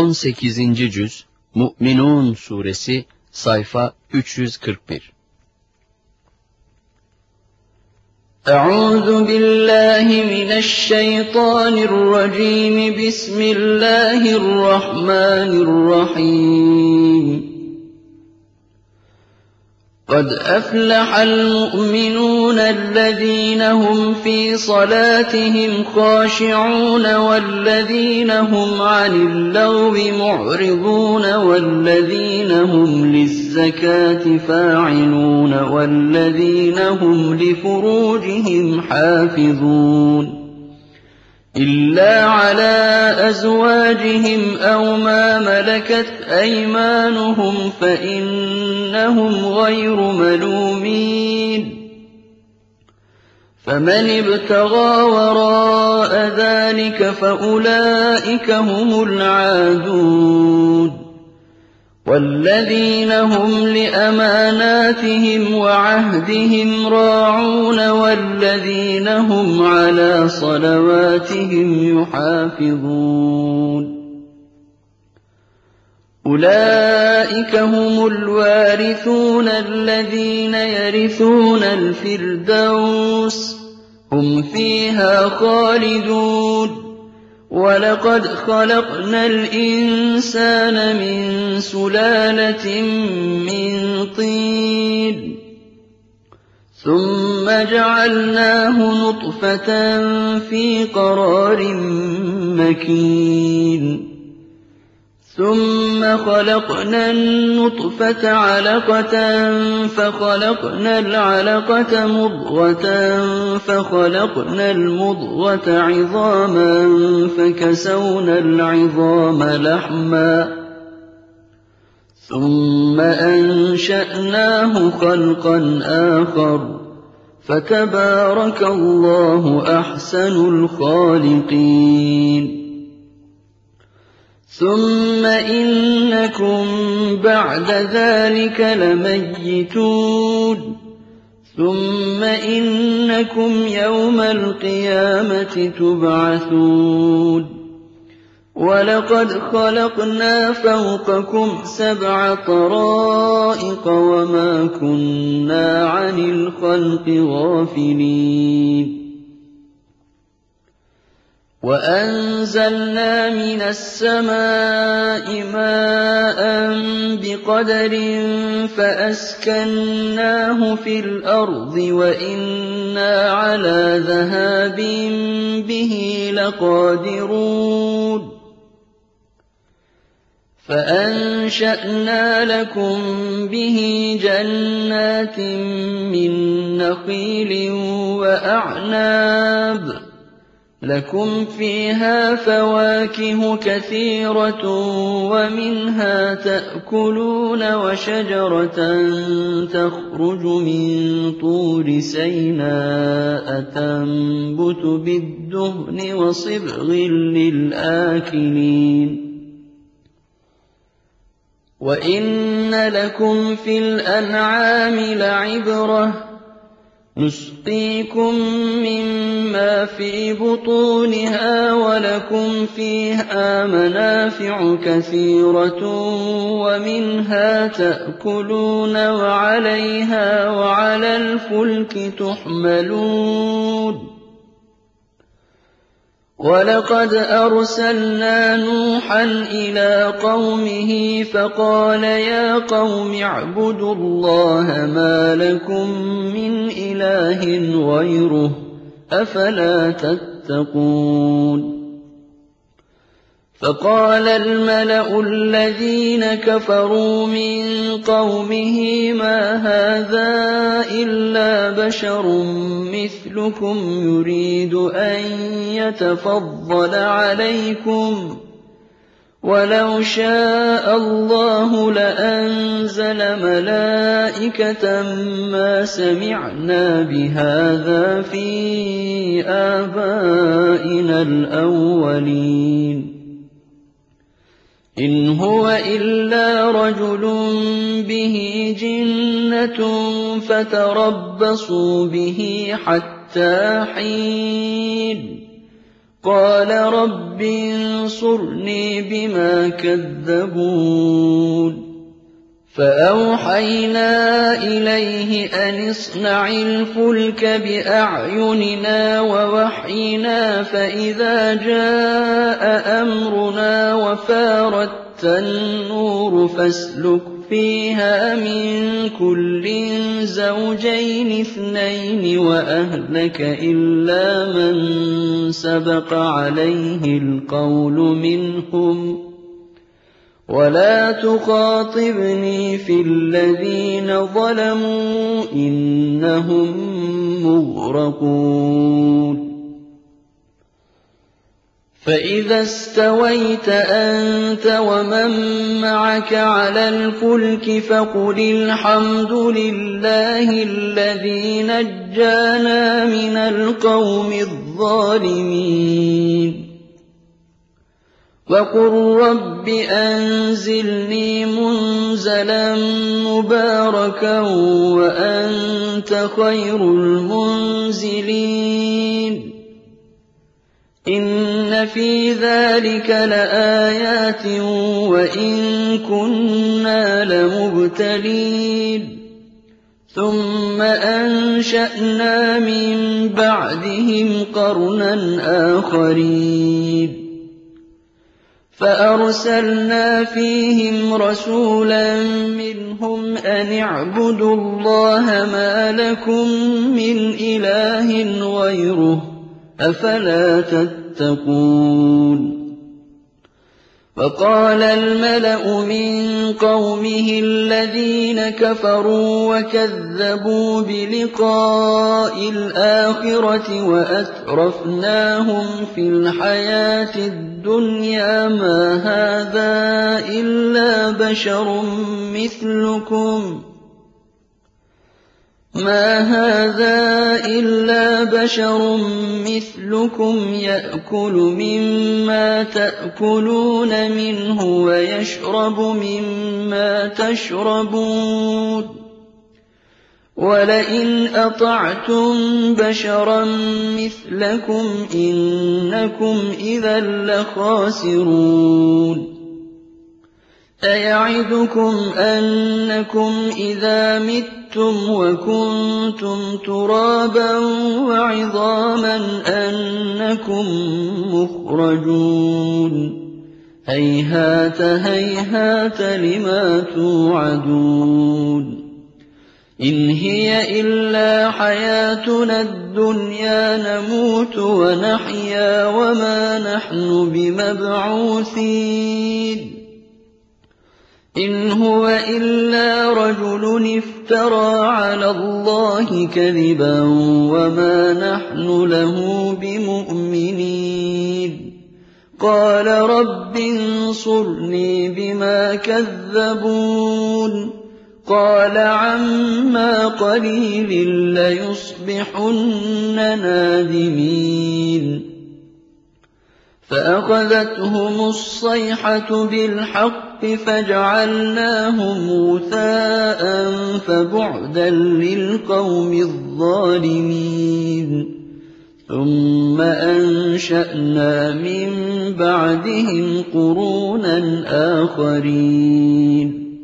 18. cüz Mü'minun suresi sayfa 341. أعوذ بالله من الشيطان الرجيم بسم الله الرحمن الرحيم قد أفلح المؤمنون الذين هم في صلاتهم خاشعون والذين هم عن اللغو معرضون والذين هم للزكاة فاعلون والذين هم لفروجهم حافظون إلا على أزواجهم أو ما ملكت أيمانهم فإنهم غير ملومين فمن ابتغى وراء ذلك فأولئك هم العادون والذين هم لأماناتهم وعهدهم راعون والذين هم على صلواتهم يحافظون أولئك هم الوارثون الذين يرثون الفردوس هم فيها خالدون ولقد خلقنا الإنسان من سلالة من طين ثم جعلناه نطفة في قرار مكين ثم خلقنا النطفة علقة فخلقنا العلقة مضغة فخلقنا المضغة عظاما فكسونا العظام لحما ثم أنشأناه خلقا آخر فتبارك الله أحسن الخالقين ثم إنكم بعد ذلك لميتون ثم إنكم يوم القيامة تبعثون ولقد خلقنا فوقكم 7 طرائق وما كنا عن الخلق غافلين وأنزلنا من السماء ماء بقدر فأسكناه في الأرض وإنا على ذهاب به لقادرون فأنشأنا لكم به جنات من نخيل وأعناب لكم فيها فواكه كثيرة ومنها تأكلون وشجرة تخرج من طور سيناء تنبت بالدهن وصبغ للآكلين وإن لكم في الأنعام لعبرة نسقيكم مما في بطونها ولكم فيها منافع كثيرة ومنها تأكلون وعليها وعلى الفلك تحملون ولقد أرسلنا نوحا إلى قومه فقال يا قوم اعبدوا الله ما لكم من إله غيره أفلا تتقون فقال الملأ الذين كفروا من قومه ما هذا إلا بشر مثلكم يريد أن يتفضل عليكم ولو شاء الله لأنزل ملائكة ما سمعنا بهذا في آبائنا الأولين إن هو إلا رجل به جنة فتربصوا به حتى حين قال رب انصرني بما كذبون فأوحينا إليه أن اصنع الفلك بأعيننا ووحينا فإذا جاء أمرنا وفارت النور فاسلك فيها من كل زوجين اثنين وأهلك إلا من سبق عليه القول منهم ولا تخاطبني في الذين ظلموا إنهم مغرقون فإذا استويت أنت ومن معك على الفلك فقل الحمد لله الذي نجانا من القوم الظالمين وقل رب أنزلني منزلا مباركا وأنت خير المنزلين إن في ذلك لآيات وإن كنا لمبتلين ثم أنشأنا من بعدهم قرنا آخرين فأرسلنا فيهم رسولا منهم أن اعبدوا الله ما لكم من إله غيره أفلا تتقون وقال الملأ من قومه الذين كفروا وكذبوا بلقاء الآخرة وأترفناهم في الحياة الدنيا ما هذا إلا بشر مثلكم يأكل مما تأكلون منه ويشرب مما تشربون ولئن أطعتم بشرا مثلكم إنكم إذا لخاسرون أيعدكم أنكم إذا متم وكنتم ترابا وعظاما أنكم مخرجون هيهات هيهات لما توعدون إن هي إلا حياتنا الدنيا نموت ونحيا وما نحن بمبعوثين إن هو إلا رجل افترى على الله كذبا وما نحن له بمؤمنين قال رب انصرني بما كذبون قال عما قليل ليصبحن نادمين فأخذتهم الصيحة بالحق فجعلناهم غثاء فبعدا للقوم الظالمين ثم أنشأنا من بعدهم قرونا آخرين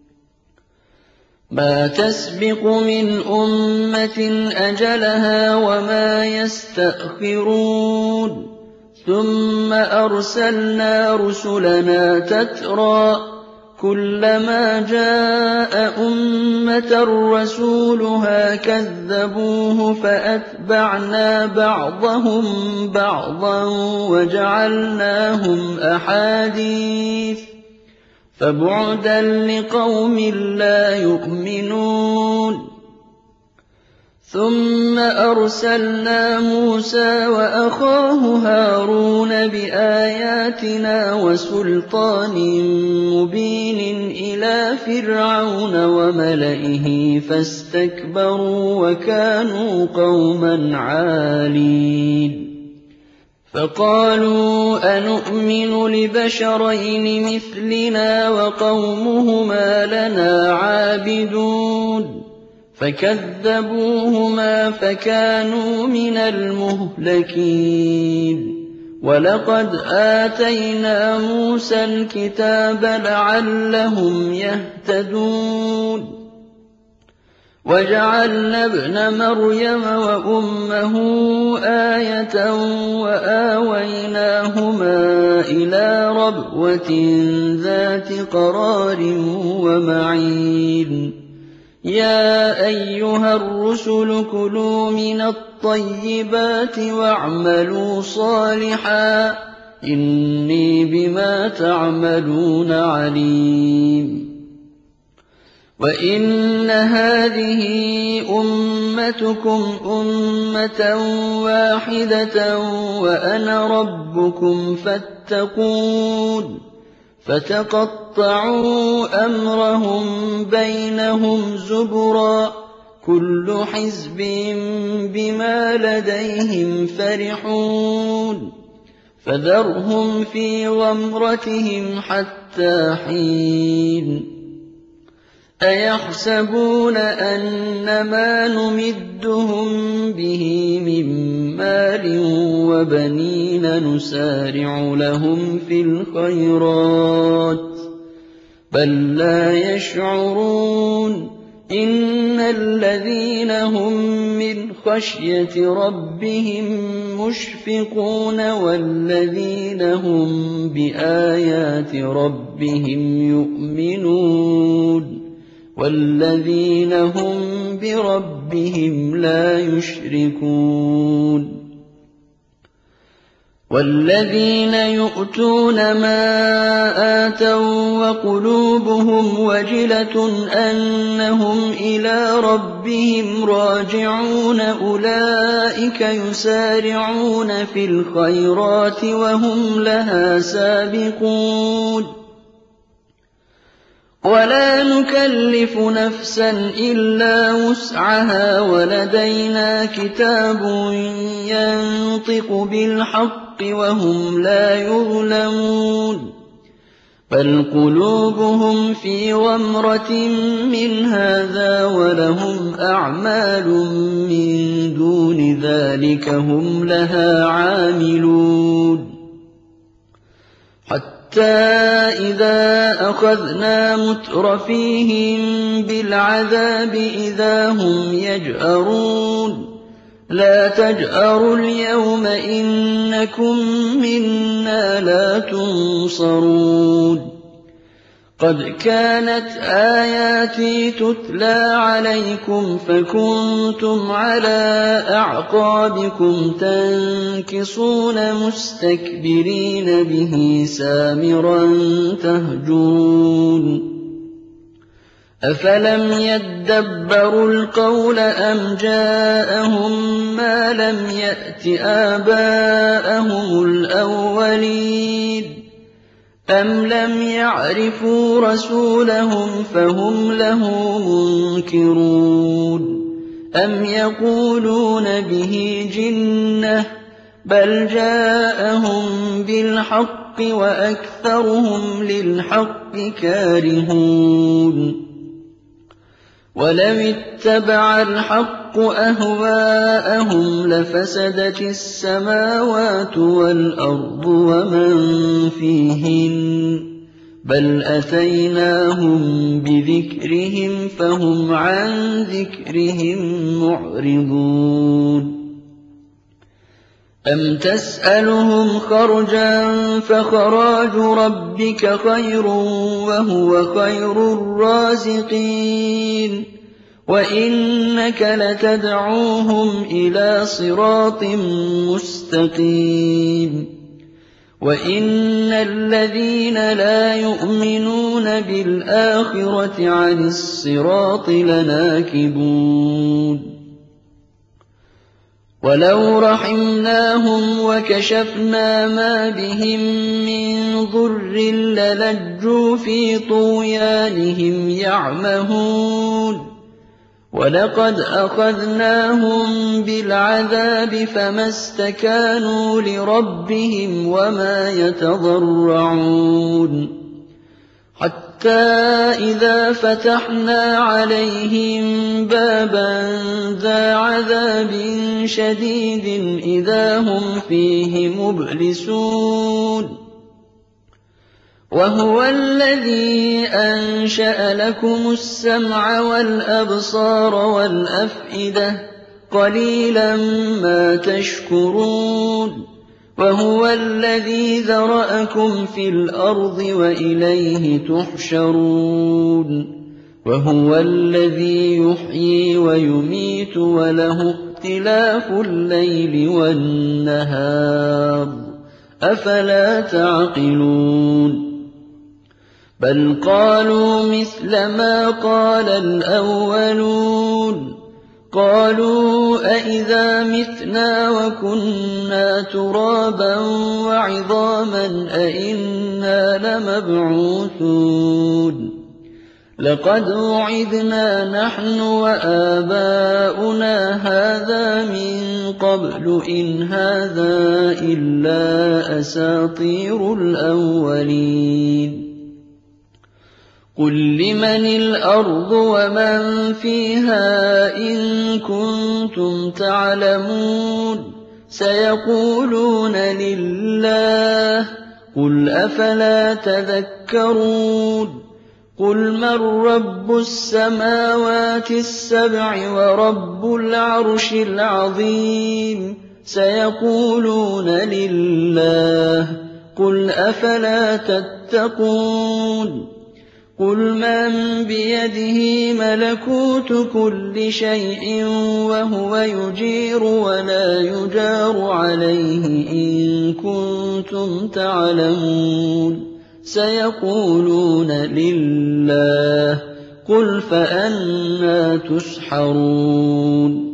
ما تسبق من أمة أجلها وما يستأخرون ثم أرسلنا رسلنا تترى كلما جاء أمة رسولها كذبوه فأتبعنا بعضهم بعضا وجعلناهم أحاديث فبعدا لقوم لا يؤمنون ثم أرسلنا موسى وأخاه هارون بآياتنا وسلطان مبين إلى فرعون وملئه فاستكبروا وكانوا قوما عالين فقالوا أنؤمن لبشرين مثلنا وقومهما لنا عابدون فكذبوهما فكانوا من المهلكين وَلَقَدْ آتَيْنَا مُوسَى الْكِتَابَ لَعَلَّهُمْ يَهْتَدُونَ وَجَعَلْنَا ابْنَ مَرْيَمَ وَأُمَّهُ آيَةً وَآوَيْنَاهُمَا إِلَىٰ رَبْوَةٍ ذَاتِ قَرَارٍ وَمَعِينٍ يَا أَيُّهَا الرُّسُلُ كُلُوا مِنَ الطَّيِّبَاتِ وَاعْمَلُوا صَالِحًا إِنِّي بِمَا تَعْمَلُونَ عَلِيمٌ وَإِنَّ هَٰذِهِ أُمَّتُكُمْ أُمَّةً وَاحِدَةً وَأَنَا رَبُّكُمْ فَاتَّقُونِ فَتَقَطَّعُوا أَمْرَهُم بَيْنَهُمْ زُبُرًا كُلُّ حِزْبٍ بِمَا لَدَيْهِمْ فَرِحُونَ فَذَرْهُمْ فِي غَمْرَتِهِمْ حَتَّىٰ حِينٍ أَيَحْسَبُونَ أَنَّمَا نُمِدُّهُم بِهِ مِن مَّالٍ وَبَنِينَ نُسَارِعُ لَهُمْ فِي الْخَيْرَاتِ بَل لَّا يَشْعُرُونَ إِنَّ الَّذِينَ هُم مِّنْ خَشْيَةِ رَبِّهِم مُّشْفِقُونَ وَالَّذِينَ هُم بِآيَاتِ رَبِّهِمْ يُؤْمِنُونَ وَالَّذِينَ هُم بِرَبِّهِمْ لَا يُشْرِكُونَ وَالَّذِينَ يُؤْتُونَ مَا آتَوا وَقُلُوبُهُمْ وَجِلَةٌ أَنَّهُمْ إِلَىٰ رَبِّهِمْ رَاجِعُونَ أُولَٰئِكَ يُسَارِعُونَ فِي الْخَيْرَاتِ وَهُمْ لَهَا سَابِقُونَ وَلَا نُكَلِّفُ نَفْسًا إِلَّا وُسْعَهَا وَلَدَيْنَا كِتَابٌ يَنطِقُ بِالْحَقِّ وَهُمْ لَا يُظْلَمُونَ بَلْ قُلُوبُهُمْ فِي غَمْرَةٍ مِّنْ هَٰذَا وَلَهُمْ أَعْمَالٌ مِّن دُونِ ذَٰلِكَ هُمْ لَهَا عَامِلُونَ حَتَّىٰ إِذَا أَخَذْنَا مُتْرَفِيهِم بِالْعَذَابِ إِذَا هُمْ يَجْأَرُونَ لَا تَجْأَرُوا الْيَوْمَ إِنَّكُم مِّنَّا لَا تُنصَرُونَ قَدْ كَانَتْ آيَاتِي تُتْلَىٰ عَلَيْكُمْ فَكُنتُمْ عَلَىٰ أَعْقَابِكُمْ تَنكِصُونَ مُسْتَكْبِرِينَ بِهِ سَامِرًا تَهْجُرُونَ أَفَلَمْ يَدَّبَّرُوا الْقَوْلَ أَمْ جَاءَهُم مَّا لَمْ يَأْتِ آبَاءَهُمُ الْأَوَّلِينَ أَمْ لَمْ يَعْرِفُوا رَسُولَهُمْ فَهُمْ لَهُ مُنكِرُونَ أَمْ يَقُولُونَ بِهِ جِنَّةٌ بَلْ جَاءَهُم بِالْحَقِّ وَأَكْثَرُهُمْ لِلْحَقِّ كَارِهُونَ وَلَوِ اتَّبَعَ الْحَقُّ أَهْوَاءَهُمْ لَفَسَدَتِ السَّمَاوَاتُ وَالْأَرْضُ وَمَن فِيهِنَّ بَلْ أَتَيْنَاهُم بِذِكْرِهِمْ فَهُمْ عَن ذِكْرِهِم مُّعْرِضُونَ أَمْ تَسْأَلُهُمْ خَرْجًا فَخَرَاجُ رَبِّكَ خَيْرٌ وَهُوَ خَيْرُ الرَّازِقِينَ وَإِنَّكَ لَتَدْعُوهُمْ إِلَىٰ صِرَاطٍ مُّسْتَقِيمٍ وَإِنَّ الَّذِينَ لَا يُؤْمِنُونَ بِالْآخِرَةِ عَنِ الصِّرَاطِ لَنَاكِبُونَ وَلَوْ رَحِمْنَاهُمْ وَكَشَفْنَا مَا بِهِم مِّن ضُرٍّ لَّلَجُّوا فِي طُغْيَانِهِمْ يَعْمَهُونَ وَلَقَدْ أَخَذْنَاهُم بِالْعَذَابِ فَمَا اسْتَكَانُوا لِرَبِّهِمْ وَمَا يَتَضَرَّعُونَ حتى إذا فتحنا عليهم بابا ذا عذاب شديد إذا هم فيه مبلسون وهو الذي أنشأ لكم السمع والأبصار والأفئدة قليلا ما تشكرون وهو الذي ذرأكم في الأرض وإليه تحشرون وهو الذي يحيي ويميت وله اختلاف الليل والنهار أفلا تعقلون بل قالوا مثل ما قال الأولون قالوا أئذا متنا وكنا ترابا وعظاما أئنا لمبعوثون لقد وعدنا نحن وآباؤنا هذا من قبل إن هذا إلا أساطير الأولين قل لمن الأرض ومن فيها إن كنتم تعلمون سيقولون لله قل أفلا تذكرون قل من رب السماوات السبع ورب العرش العظيم سيقولون لله قل أفلا تتقون قل من بيده ملكوت كل شيء وهو يجير ولا يجار عليه إن كنتم تعلمون سيقولون لله قل فأنى تسحرون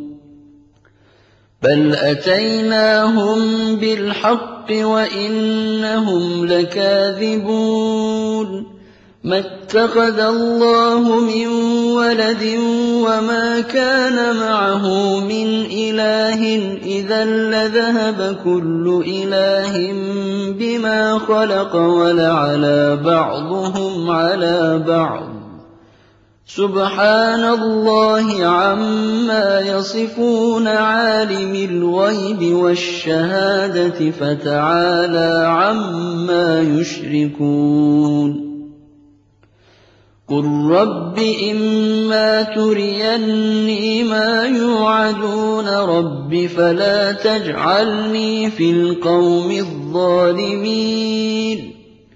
بل أتيناهم بالحق وإنهم لكاذبون ما اتخذ الله من ولد وما كان معه من إله إذا لذهب كل إله بما خلق ولعلى بعضهم على بعض سبحان الله عما يصفون عالم الغيب والشهادة فتعالى عما يشركون قل رب إما تريني ما يوعدون رب فلا تجعلني في القوم الظالمين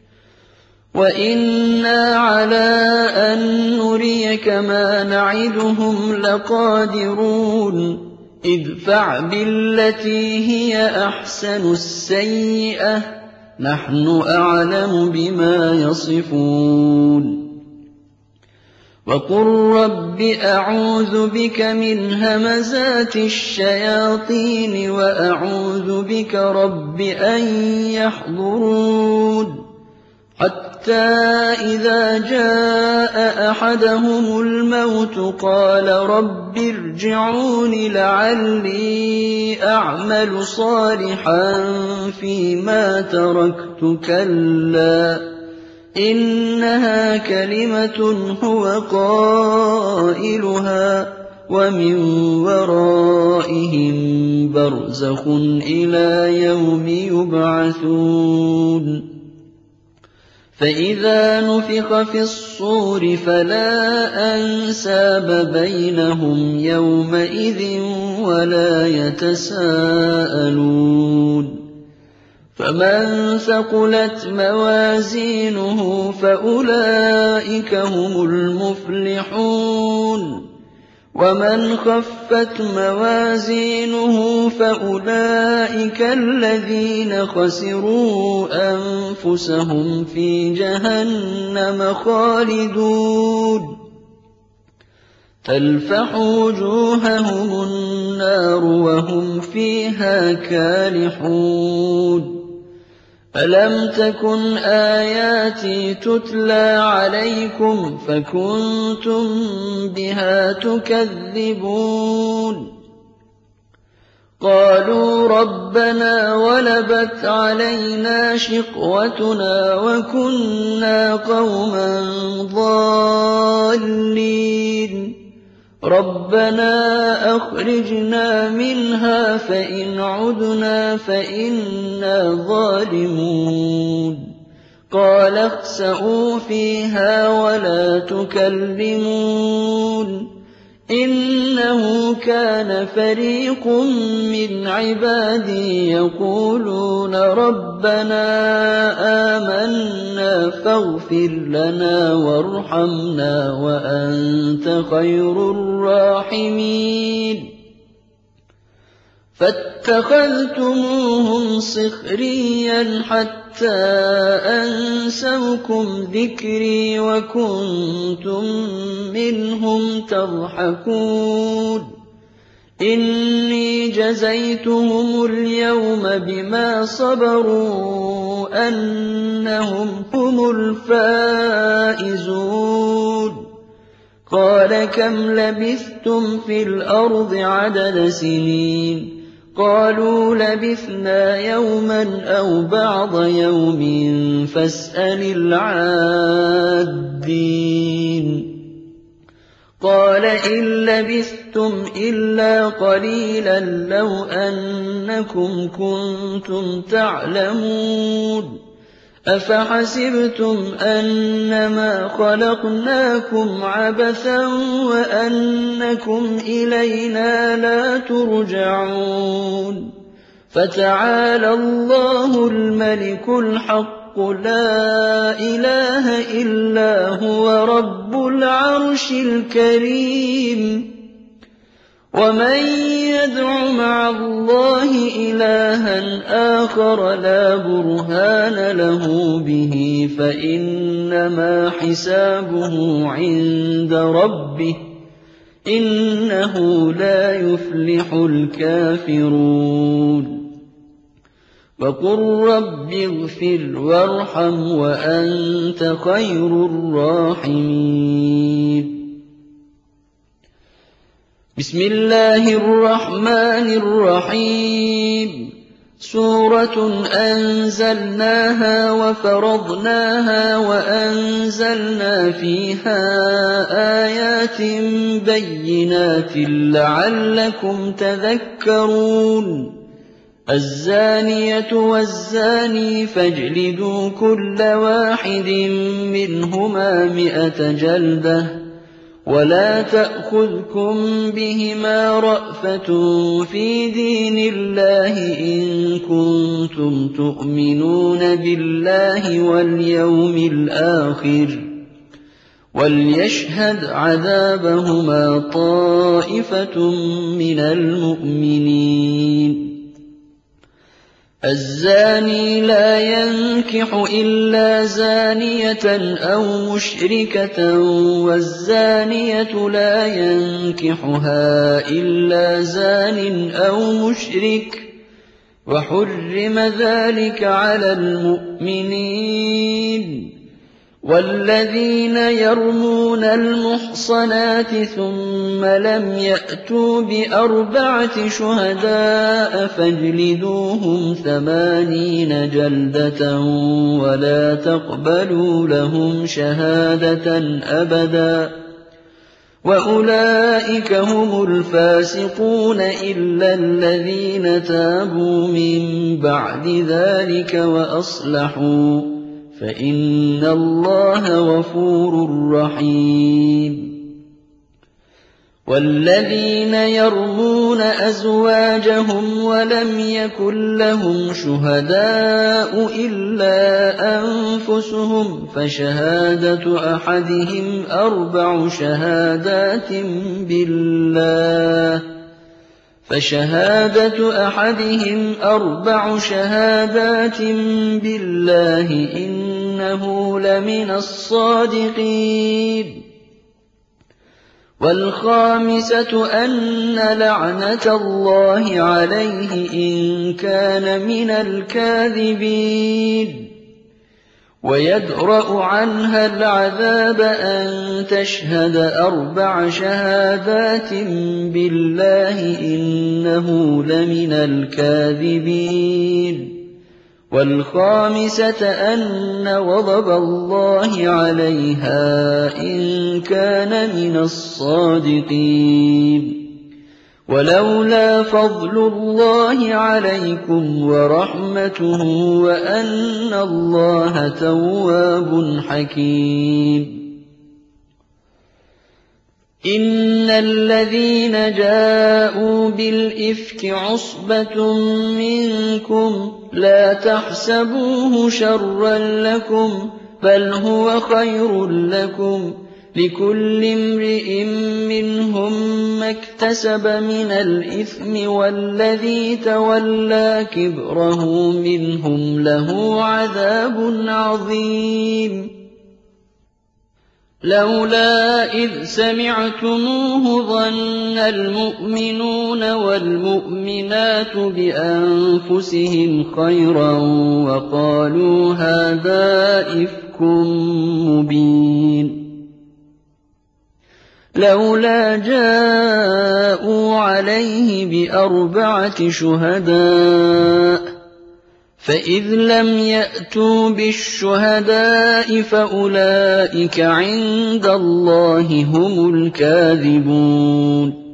وإنا على أن نريك ما نعدهم لقادرون ادفع بالتي هي أحسن السيئة نحن أعلم بما يصفون وقل رب أعوذ بك من همزات الشياطين وأعوذ بك رب أن يحضرون حتى إذا جاء أحدهم الموت قال رب ارجعون لعلي أعمل صالحا فيما تركت كلا إنها كلمة هو قائلها ومن ورائهم برزخ إلى يوم يبعثون فإذا نفخ في الصور فلا أنساب بينهم يومئذ ولا يتساءلون فمن ثقلت موازينه فأولئك هم المفلحون ومن خفت موازينه فأولئك الذين خسروا أنفسهم في جهنم خالدون تلفح وجوههم النار وهم فيها كالحون ألم تكن آياتي تتلى عليكم فكنتم بها تكذبون قالوا ربنا غلبت علينا شقوتنا وكنا قوما ضالين ربنا أخرجنا منها فإن عدنا فإنا ظالمون قال اخسئوا فيها ولا تكلمون إنه كان فريق من عبادي يقولون ربنا آمنا فاغفر لنا وارحمنا وأنت خير الراحمين فاتخذتموهم سخريا حتى أنسوكم ذكري وكنتم منهم تضحكون إني جزيتهم اليوم بما صبروا أنهم هم الفائزون قال كم لبثتم في الأرض عدد سنين قالوا لبثنا يوما أو بعض يوم فاسأل العادين قال إن لبثتم إلا قليلا لو أنكم كنتم تعلمون أفحسبتم أنما خلقناكم عبثا وأنكم إلينا لا ترجعون فتعالى الله الملك الحق لا إله إلا هو رب العرش الكريم ومن يدع مع الله إلها آخر لا برهان له به فإنما حسابه عند ربه إنه لا يفلح الكافرون وقل رب اغفر وارحم وأنت خير الراحمين بسم الله الرحمن الرحيم سورة أنزلناها وفرضناها وأنزلنا فيها آيات بينات لعلكم تذكرون الزانية والزاني فاجلدوا كل واحد منهما 100 جلدة ولا تأخذكم بهما رأفة في دين الله إن كنتم تؤمنون بالله واليوم الآخر وليشهد عذابهما طائفة من المؤمنين الزاني لا ينكح إلا زانية أو مشركة والزانية لا ينكحها إلا زان أو مشرك وحرم ذلك على المؤمنين والذين يرمون المحصنات ثم لم يأتوا ب4 شهداء فاجلدوهم 80 جلدة ولا تقبلوا لهم شهادة أبدا وأولئك هم الفاسقون إلا الذين تابوا من بعد ذلك وأصلحوا فإن الله غفور رحيم والذين يرمون أزواجهم ولم يكن لهم شهداء إلا أنفسهم فشهادة أحدهم 4 شهادات بالله إنه لمن الصادقين والخامسة أن لعنة الله عليه إن كان من الكاذبين ويدرأ عنها العذاب أن تشهد 4 شهادات بالله إنه لمن الكاذبين والخامسة أن غضب الله عليها إن كان من الصادقين ولولا فضل الله عليكم ورحمته وأن الله تواب حكيم إن الذين جاءوا بالإفك عصبة منكم لا تحسبوه شرا لكم بل هو خير لكم لكل امرئ منهم ما اكتسب من الإثم والذي تولى كبره منهم له عذاب عظيم لولا إذ سمعتموه ظن المؤمنون والمؤمنات بأنفسهم خيرا وقالوا هذا إفك مبين لولا جاءوا عليه ب4 شهداء فإذ لم يأتوا بالشهداء فأولئك عند الله هم الكاذبون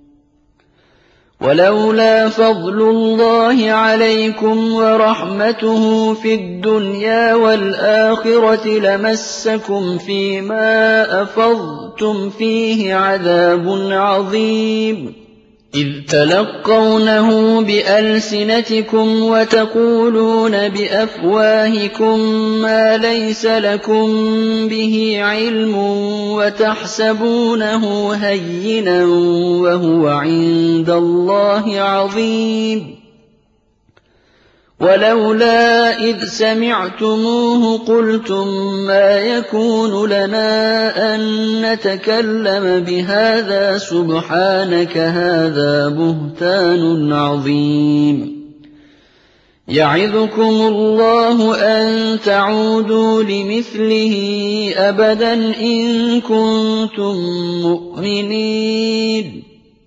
ولولا فضل الله عليكم ورحمته في الدنيا والآخرة لمسكم فيما أفضتم فيه عذاب عظيم إذ تلقونه بألسنتكم وتقولون بأفواهكم ما ليس لكم به علم وتحسبونه هينا وهو عند الله عظيم ولولا إذ سمعتموه قلتم ما يكون لنا أن نتكلم بهذا سبحانك هذا بهتان عظيم يعظكم الله أن تعودوا لمثله أبدا إن كنتم مؤمنين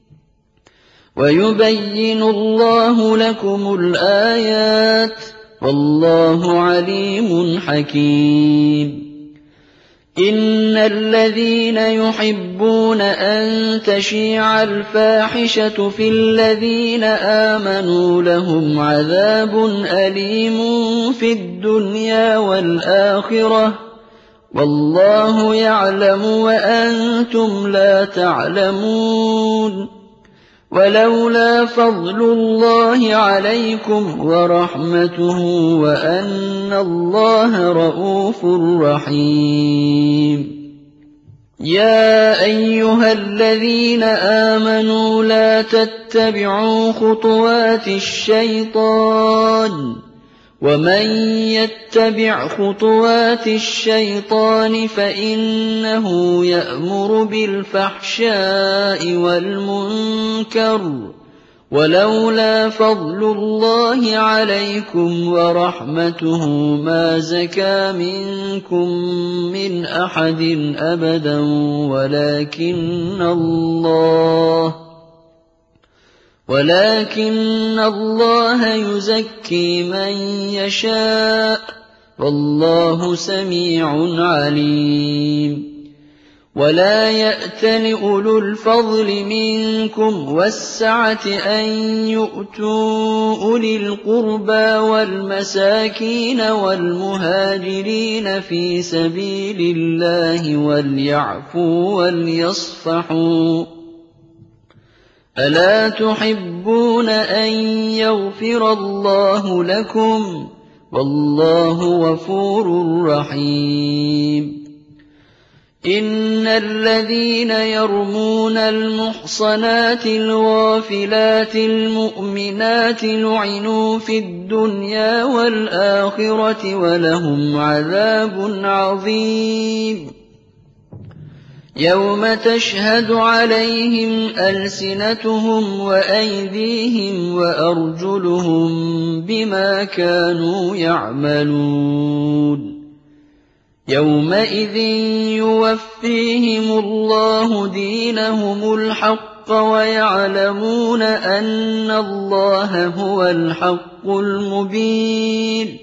ويبين الله لكم الآيات والله عليم حكيم إن الذين يحبون أن تشيع الفاحشة في الذين آمنوا لهم عذاب أليم في الدنيا والآخرة والله يعلم وأنتم لا تعلمون ولولا فضل الله عليكم ورحمته وأن الله رءوف رحيم يا أيها الذين آمنوا لا تتبعوا خطوات الشيطان ومن يتبع خطوات الشيطان فإنه يأمر بالفحشاء والمنكر ولولا فضل الله عليكم ورحمته ما زكى منكم من أحد أبدا ولكن الله يزكي من يشاء والله سميع عليم ولا يأتل أولو الفضل منكم والسعة أن يؤتوا أولي القربى والمساكين والمهاجرين في سبيل الله وليعفوا وليصفحوا ألا تحبون أن يغفر الله لكم والله غفور رحيم إن الذين يرمون المحصنات الغافلات المؤمنات لعنوا في الدنيا والآخرة ولهم عذاب عظيم يوم تشهد عليهم ألسنتهم وأيديهم وأرجلهم بما كانوا يعملون يومئذ يوفيهم الله دينهم الحق ويعلمون أن الله هو الحق المبين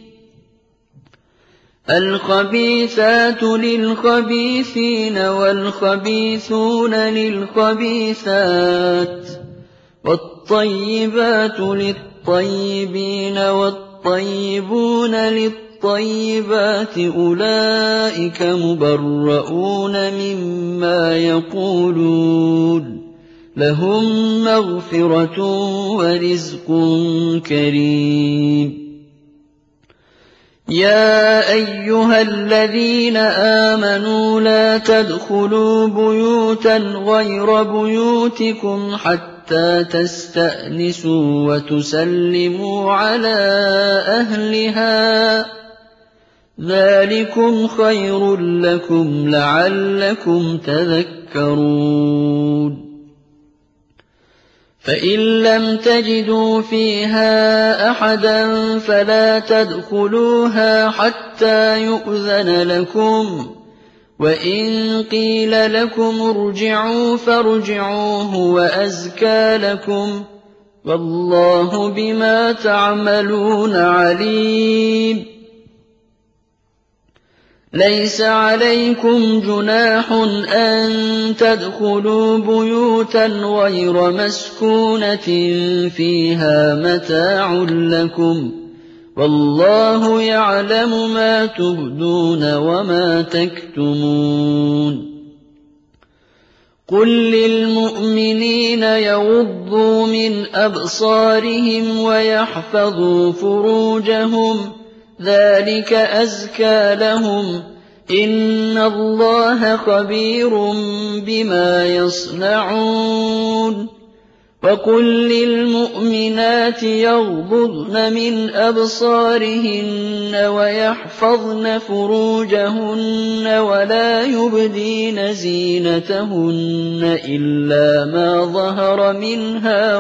الخبيثات للخبيثين والخبيثون للخبيثات والطيبات للطيبين والطيبون للطيبات أولئك مبرؤون مما يقولون لهم مغفرة ورزق كريم يا أيها الذين آمنوا لا تدخلوا بيوتا غير بيوتكم حتى تستأنسوا وتسلموا على أهلها ذلكم خير لكم لعلكم تذكرون فإن لم تجدوا فيها أحدا فلا تدخلوها حتى يؤذن لكم وإن قيل لكم ارجعوا فارجعوا هو أزكى لكم والله بما تعملون عليم ليس عليكم جناح أن تدخلوا بيوتا غير مسكونة فيها متاع لكم والله يعلم ما تبدون وما تكتمون قل للمؤمنين يغضوا من أبصارهم ويحفظوا فروجهم ذلك أزكى لهم إن الله خبير بما يصنعون وقل للمؤمنات يغضضن من أبصارهن ويحفظن فروجهن ولا يبدين زينتهن إلا ما ظهر منها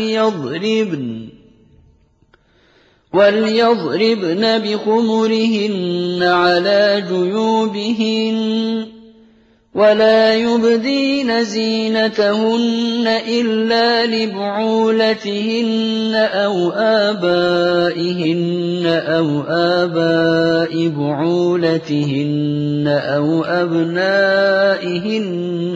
وليضربن بخمرهن على جيوبهن ولا يبدين زينتهن إلا لبعولتهن أو آبائهن أو آباء بعولتهن أو أبنائهن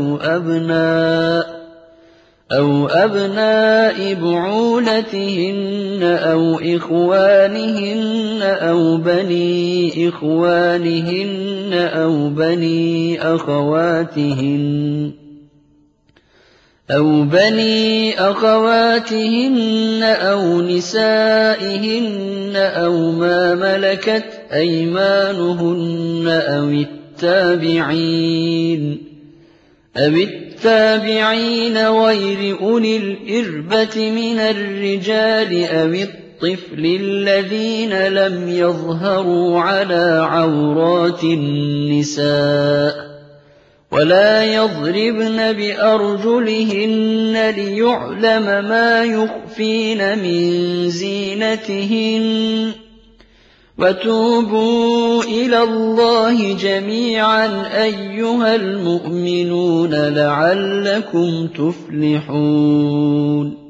أو أبناء بعولتهن أو إخوانهن أو بني إخوانهن أو بني أخواتهن أو نسائهن أو ما ملكت أيمانهن أو التابعين غير أولي الإربة من الرجال أو الطفل الذين لم يظهروا على عورات النساء ولا يضربن بأرجلهن ليعلم ما يخفين من زينتهن وتوبوا إلى الله جميعا أيها المؤمنون لعلكم تفلحون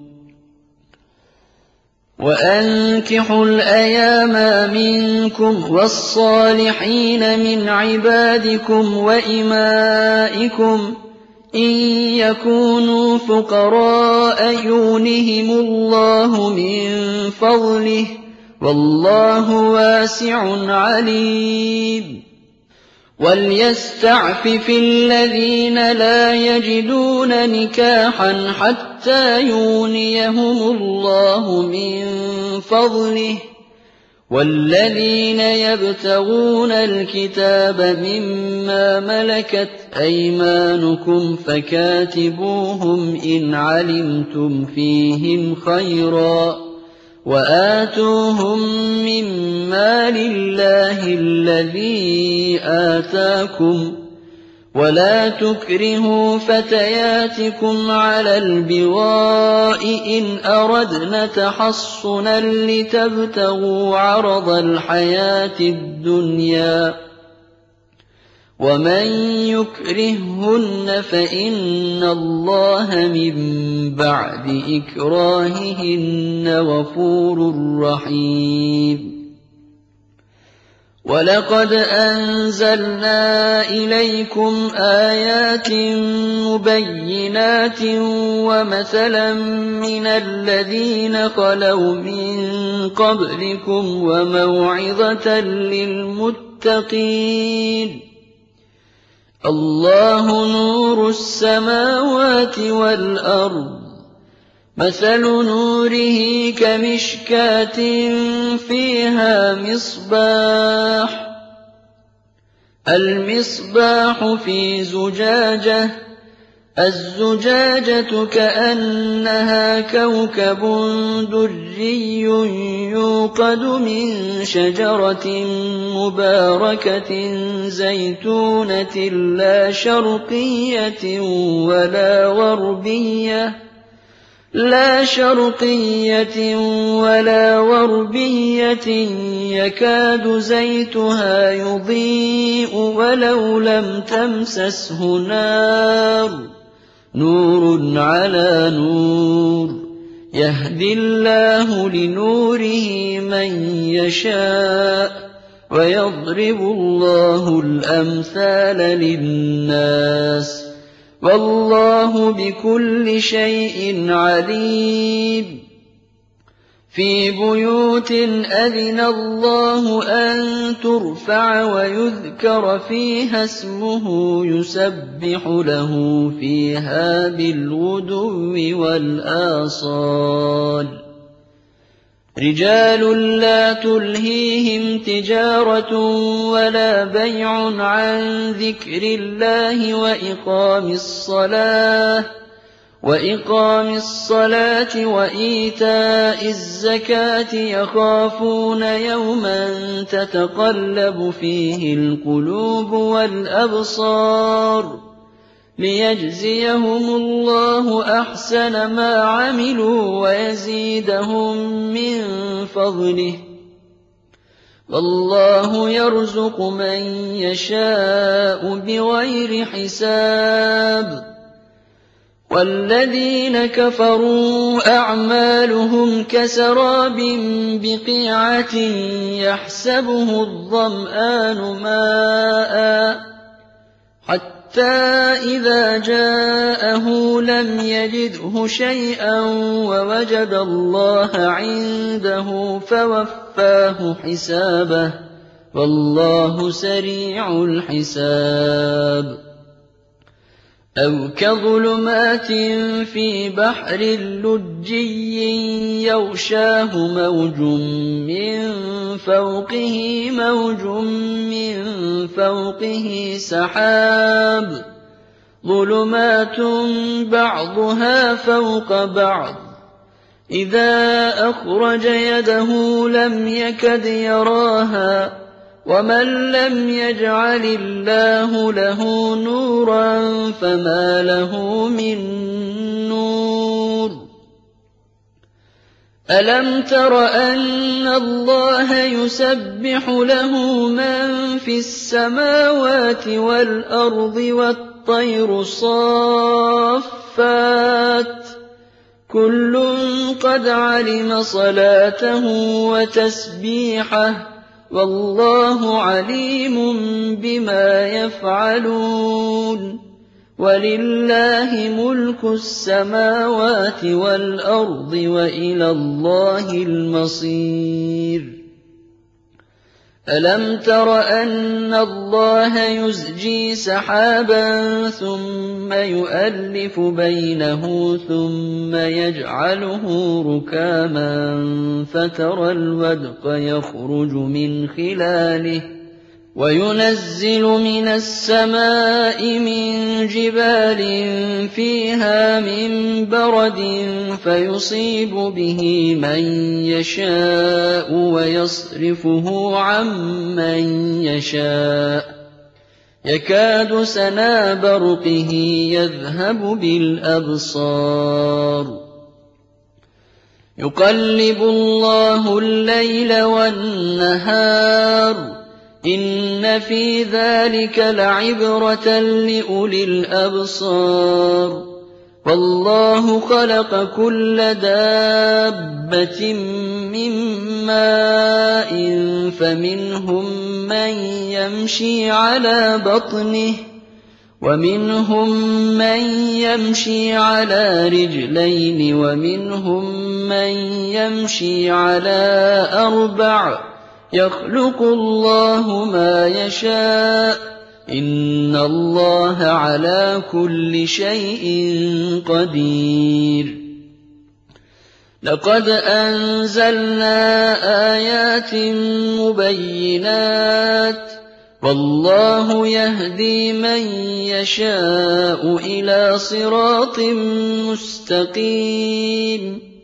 وأنكحوا الأيام منكم والصالحين من عبادكم وإمائكم إن يكونوا فقراء يغنهم الله من فضله والله واسع عليم وليستعفف الذين لا يجدون نكاحا حتى يغنيهم الله من فضله والذين يبتغون الكتاب مما ملكت أيمانكم فكاتبوهم إن علمتم فيهم خيرا وآتوهم مما لله الذي آتاكم ولا تكرهوا فتياتكم على البغاء إن أردنا تحصنا لتبتغوا عرض الحياة الدنيا ومن يكرههن فإن الله من بعد إكراههن غفور رحيم. ولقد أنزلنا إليكم آيات مبينات ومثلا من الذين خلوا من قبلكم وموعظة للمتقين. الله نور السماوات والأرض، مثل نوره كمشكاة فيها مصباح، المصباح في زجاجة، الزجاجة كأنها كوكب دري يوقد من شجرة مباركة زيتونة لا شرقية ولا غربية يكاد زيتها يضيء ولو لم تمسسه نار، نور على نور، يهدي الله لنوره من يشاء، ويضرب الله الأمثال للناس، والله بكل شيء عليم. في بيوت أذن الله أن ترفع ويذكر فيها اسمه يسبح له فيها بالغدو والآصال. رجال لا تلهيهم تجارة ولا بيع عن ذكر الله وإقام الصلاة وإيتاء الزكاة يخافون يوما تتقلب فيه القلوب والأبصار، ليجزيهم الله أحسن ما عملوا ويزيدهم من فضله، والله يرزق من يشاء بغير حساب. والذين كفروا أعمالهم كسراب بقيعة يحسبه الظمآن ماء حتى إذا جاءه لم يجده شيئا ووجد الله عنده فوفاه حسابه، والله سريع الحساب. أو كظلمات في بحر لجي يغشاه موج من فوقه سحاب، ظلمات بعضها فوق بعض، إذا أخرج يده لم يكد يراها، ومن لم يجعل الله له نورا فما له من نور. ألم تر أن الله يسبح له من في السماوات والأرض والطير صافات، كل قد علم صلاته وتسبيحه، والله عليم بما يفعلون. ولله ملك السماوات والأرض وإلى الله المصير. ألم تر أن الله يزجي سحابا ثم يؤلف بينه ثم يجعله ركاما فترى الودق يخرج من خلاله، وينزل من السماء من جبال فيها من برد فيصيب به من يشاء ويصرفه عن من يشاء، يكاد سنا برقه يذهب بالأبصار. يقلب الله الليل والنهار، إن في ذلك لعبرة لأولي الأبصار والله خلق كل دابة من ماء فمنهم من يمشي على بطنه ومنهم من يمشي على رجلين ومنهم من يمشي على أربع يخلق الله ما يشاء إن الله على كل شيء قدير لقد أنزلنا آيات مبينات والله يهدي من يشاء إلى صراط مستقيم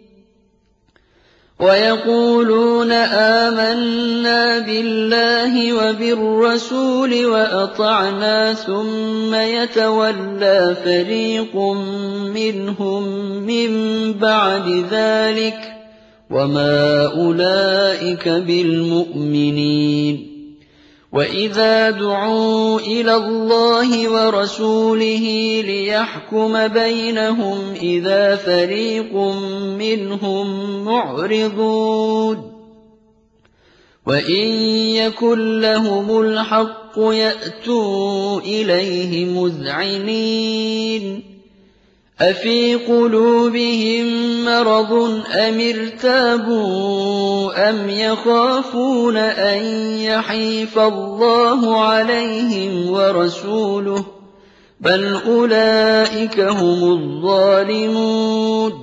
ويقولون آمنا بالله وبالرسول وأطعنا ثم يتولى فريق منهم من بعد ذلك وما أولئك بالمؤمنين وإذا دعوا إلى الله ورسوله ليحكم بينهم إذا فريق منهم معرضون وإن يكن لهم الحق يأتوا إليه مذعنين أفي قلوبهم مرض أم ارتابوا أم يخافون أن يحيف الله عليهم ورسوله بل أولئك هم الظالمون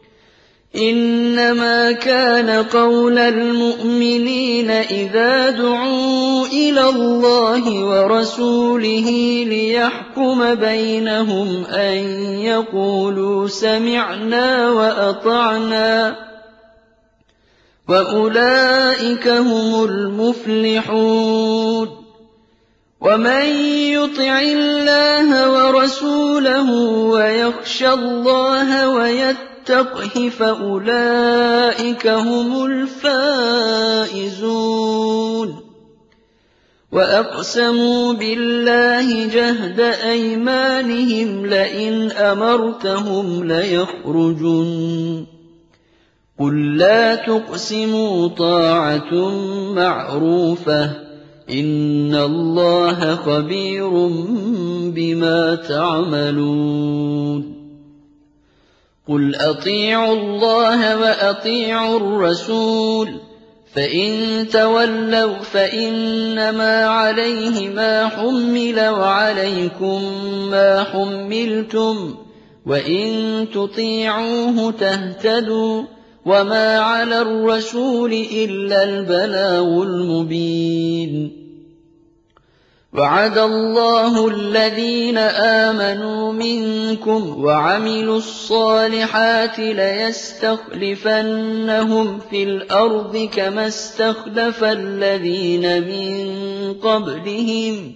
إنما كان قول المؤمنين إذا دعوا إلى الله ورسوله ليحكم بينهم أن يقولوا سمعنا وأطعنا وأولئك هم المفلحون ومن يطع الله ورسوله ويخشى الله ويتقه فأولئك هم الفائزون وأقسموا بالله جهد أيمانهم لئن أمرتهم ليخرجن قل لا تقسموا طاعة معروفة إن الله خبير بما تعملون قل أطيعوا الله وأطيعوا الرسول فإن تولوا فإنما عليه ما حمل وعليكم ما حملتم وإن تطيعوه تهتدوا وما على الرسول إلا البلاغ المبين وعد الله الذين آمنوا منكم وعملوا الصالحات ليستخلفنهم في الأرض كما استخلف الذين من قبلهم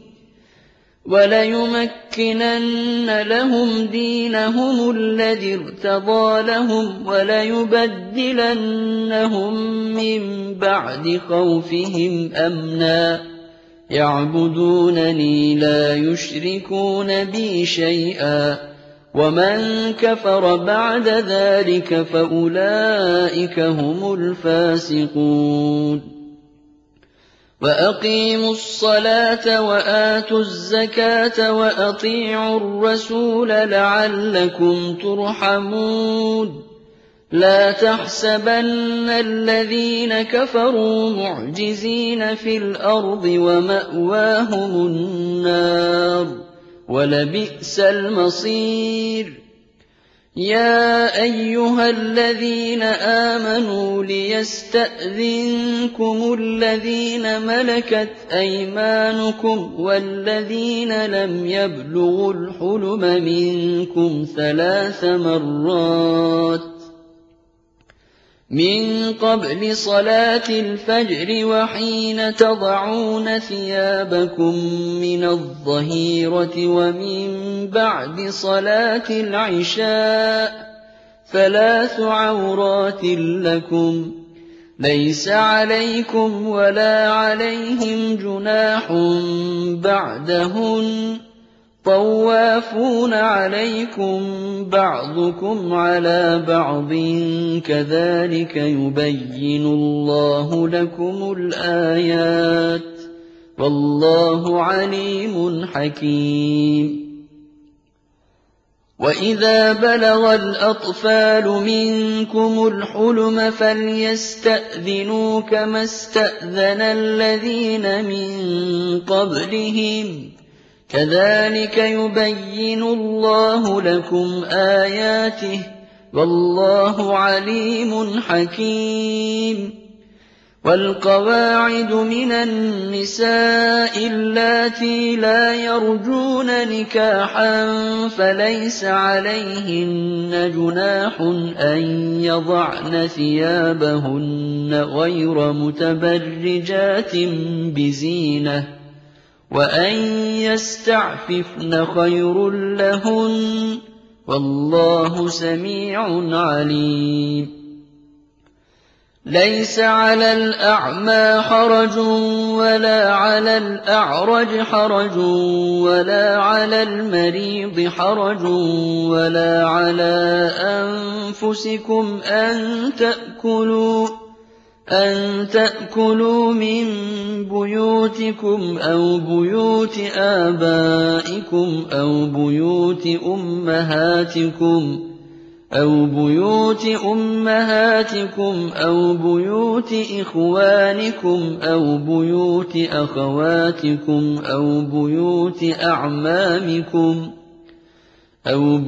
وليمكنن لهم دينهم الذي ارتضى لهم وليبدلنهم من بعد خوفهم أمنا يعبدونني لا يشركون بي شيئا ومن كفر بعد ذلك فأولئك هم الفاسقون وأقيموا الصلاة وآتوا الزكاة وأطيعوا الرسول لعلكم ترحمون لا تحسبن الذين كفروا معجزين في الأرض ومأواهم النار ولبئس المصير يا أيها الذين آمنوا ليستأذنكم الذين ملكت أيمانكم والذين لم يبلغوا الحلم منكم 3 مرات من قبل صلاة الفجر وحين تضعون ثيابكم من الظهيرة ومن بعد صلاة العشاء 3 عورات لكم ليس عليكم ولا عليهم جناح بعدهن طوافون عليكم بعضكم على بعض كذلك يبين الله لكم الآيات والله عليم حكيم وإذا بلغ الأطفال منكم الحلم فليستأذنوا كما استأذن الذين من قبلهم كذلك يبين الله لكم آياته والله عليم حكيم والقواعد من النساء اللاتي لا يرجون نكاحا فليس عليهن جناح أن يضعن ثيابهن غير متبرجات بزينة وأن يستعففن خير لهن والله سميع عليم ليس على الأعمى حرج ولا على الأعرج حرج ولا على المريض حرج ولا على أنفسكم أن تأكلوا من بيوتكم أو بيوت آبائكم أو بيوت أمهاتكم أو بيوت إخوانكم أو بيوت أخواتكم أو بيوت أعمامكم أو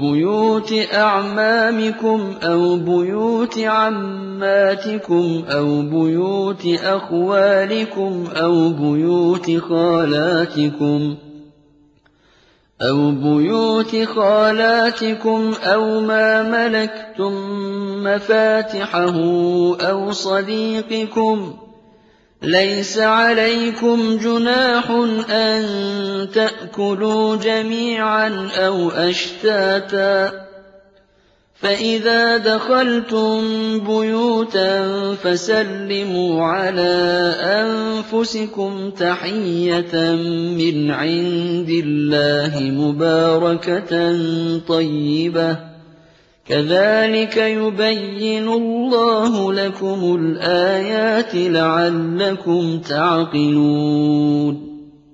بيوت عماتكم أو بيوت أخوالكم أو بيوت خالاتكم أو ما ملكتم مفاتحه أو صديقكم ليس عليكم جناح أن تأكلوا جميعا أو أشتاتا فإذا دخلتم بيوتا فسلموا على أنفسكم تحية من عند الله مباركة طيبة كذلك يبين الله لكم الآيات لعلكم تعقلون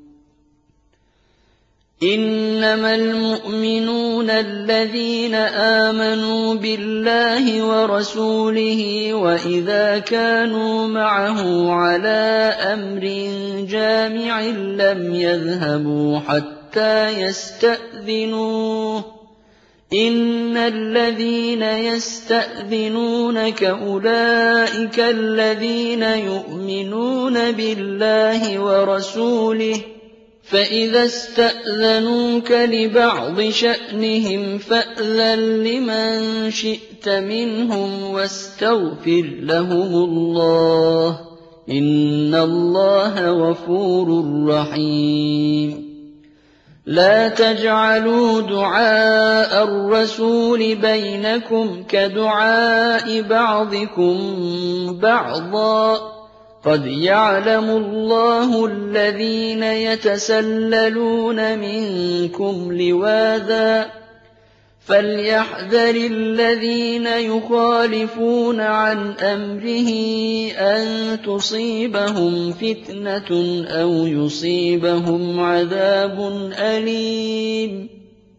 إنما المؤمنون الذين آمنوا بالله ورسوله وإذا كانوا معه على أمر جامع لم يذهبوا حتى يستأذنوه إن الذين يستأذنونك أولئك الذين يؤمنون بالله ورسوله فإذا استأذنوك لبعض شأنهم فأذن لمن شئت منهم واستغفر لهم الله إن الله غفور رحيم لا تجعلوا دعاء الرسول بينكم كدعاء بعضكم بعضا قد يعلم الله الذين يتسللون منكم لواذا فليحذر الذين يخالفون عن أمره أن تصيبهم فتنة أو يصيبهم عذاب أليم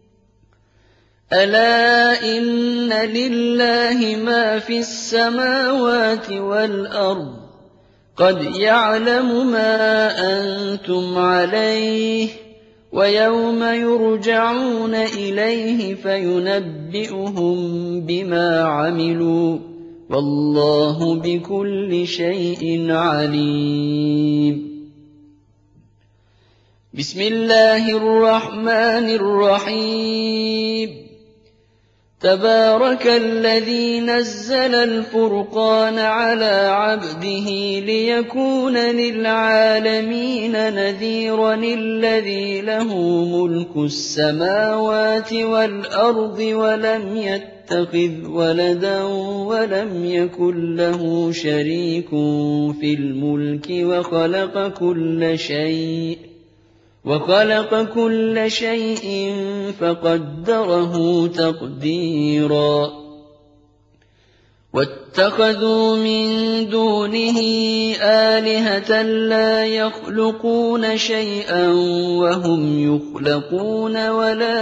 ألا إن لله ما في السماوات والأرض قد يعلم ما أنتم عليه ويوم يرجعون إليه فينبئهم بما عملوا والله بكل شيء عليم بسم الله الرحمن الرحيم تبارك الذي نزل الفرقان على عبده ليكون للعالمين نذيرا الذي له ملك السماوات والأرض ولم يتخذ ولدا ولم يكن له شريك في الملك وخلق كل شيء فقدره تقديرا واتخذوا من دونه آلهة لا يخلقون شيئا وهم يخلقون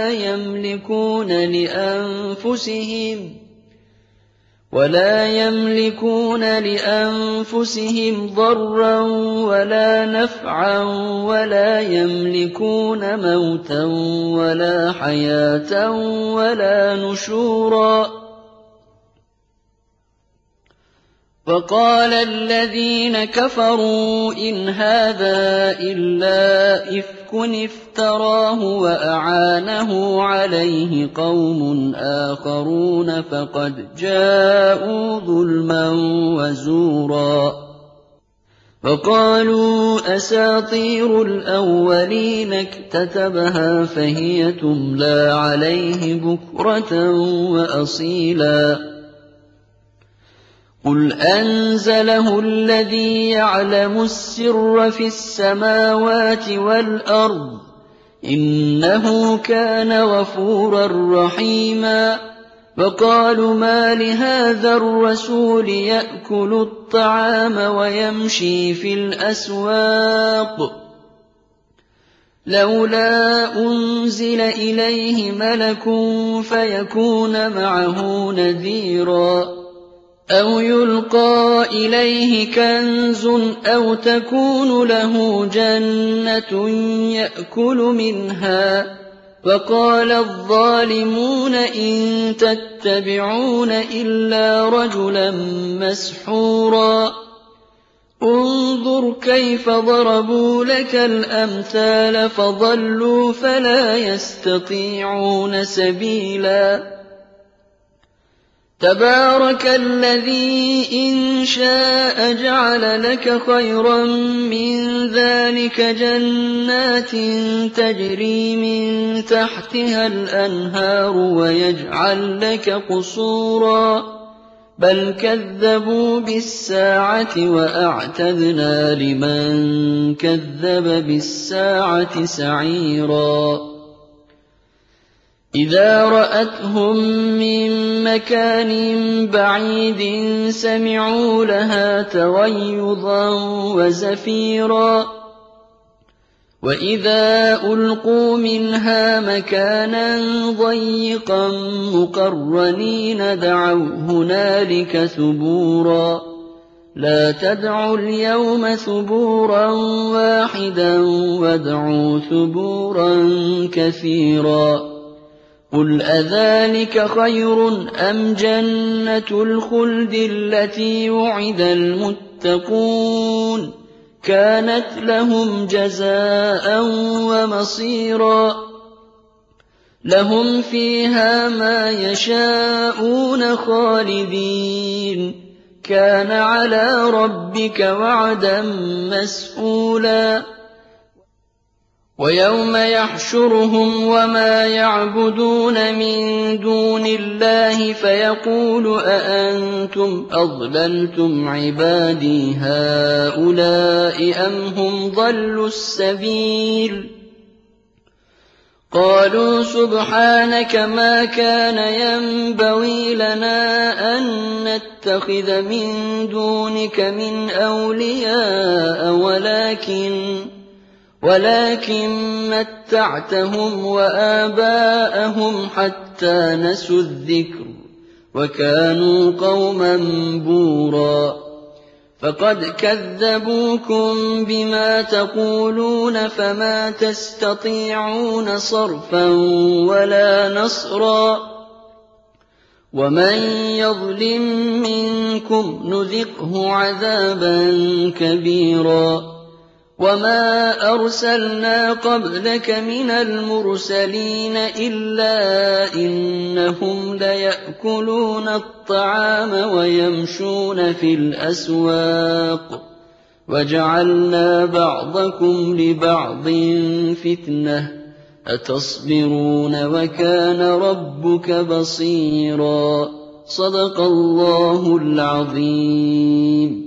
ولا يملكون لأنفسهم ضرا ولا نفعا ولا يملكون موتا ولا حياة ولا نشورا وقال الذين كفروا إن هذا إلا إفك افتراه وأعانه عليه قوم آخرون فقد جاءوا ظلما وزورا وقالوا أساطير الأولين اكتتبها فهي تملى عليه بكرة وأصيلا قل أنزله الذي يعلم السر في السماوات والأرض إنه كان غفورا رحيما وقالوا ما لهذا الرسول يأكل الطعام ويمشي في الأسواق لولا أنزل إليه ملك فيكون معه نذيرا أو يلقى إليه كنز أو تكون له جنة يأكل منها وقال الظالمون إن تتبعون إلا رجلا مسحورا انظر كيف ضربوا لك الأمثال فضلوا فلا يستطيعون سبيلا تبارك الذي إن شاء جعل لك خيرا من ذلك جنات تجري من تحتها الأنهار ويجعل لك قصورا بل كذبوا بالساعة وأعتدنا لمن كذب بالساعة سعيرا إذا رأتهم من مكان بعيد سمعوا لها تغيظا وزفيرا وإذا ألقوا منها مكانا ضيقا مقرنين دعوا هنالك ثبورا لا تدعوا اليوم ثبورا واحدا وادعوا ثبورا كثيرا قل أذلك خير أم جنة الخلد التي وعد المتقون كانت لهم جزاء ومصيرا لهم فيها ما يشاءون خالدين كان على ربك وعدا مسئولا ويوم يحشرهم وما يعبدون من دون الله فيقول أأنتم أضللتم عبادي هؤلاء أم هم ضلوا السبيل قالوا سبحانك ما كان ينبغي لنا أن نتخذ من دونك من أولياء ولكن متعتهم وآباءهم حتى نسوا الذكر وكانوا قوما بورا فقد كذبوكم بما تقولون فما تستطيعون صرفا ولا نصرا ومن يظلم منكم نذقه عذابا كبيرا وما أرسلنا قبلك من المرسلين إلا إنهم ليأكلون الطعام ويمشون في الأسواق وجعلنا بعضكم لبعض فتنة أتصبرون وكان ربك بصيرا. صدق الله العظيم.